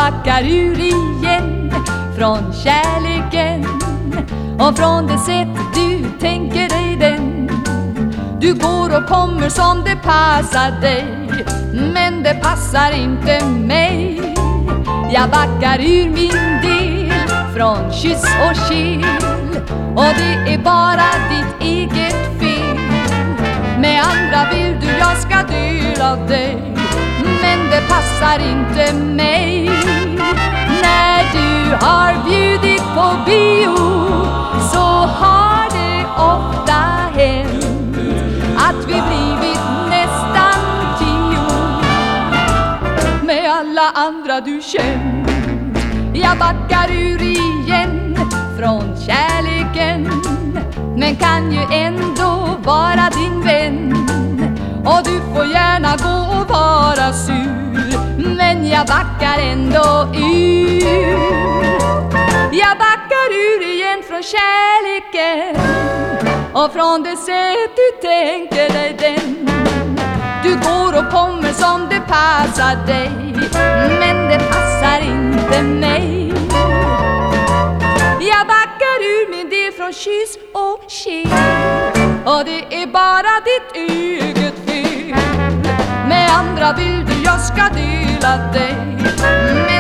backar ur igen från kärleken och från det sätt du tänker dig den. Du går och kommer som det passar dig, men det passar inte mig. Jag backar ur min del från kyss och kyl, och det är bara ditt eget fel. Med andra vill du jag ska dela av dig, men det passar inte mig. När du har bjudit på bio så har det ofta hänt att vi blivit nästan 10 med alla andra du känt. Jag backar ur igen från kärleken, men kan ju ändå vara din vän. Och du får gärna gå och vara sur, men jag backar ändå ur. Jag backar ur igen från kärleken och från det sätt du tänker dig den. Du går och kommer som det passar dig, men det passar inte mig. Jag backar ur min del från kyss och kyl, och det är bara ditt eget fel. Med andra vill du jag ska dela dig, men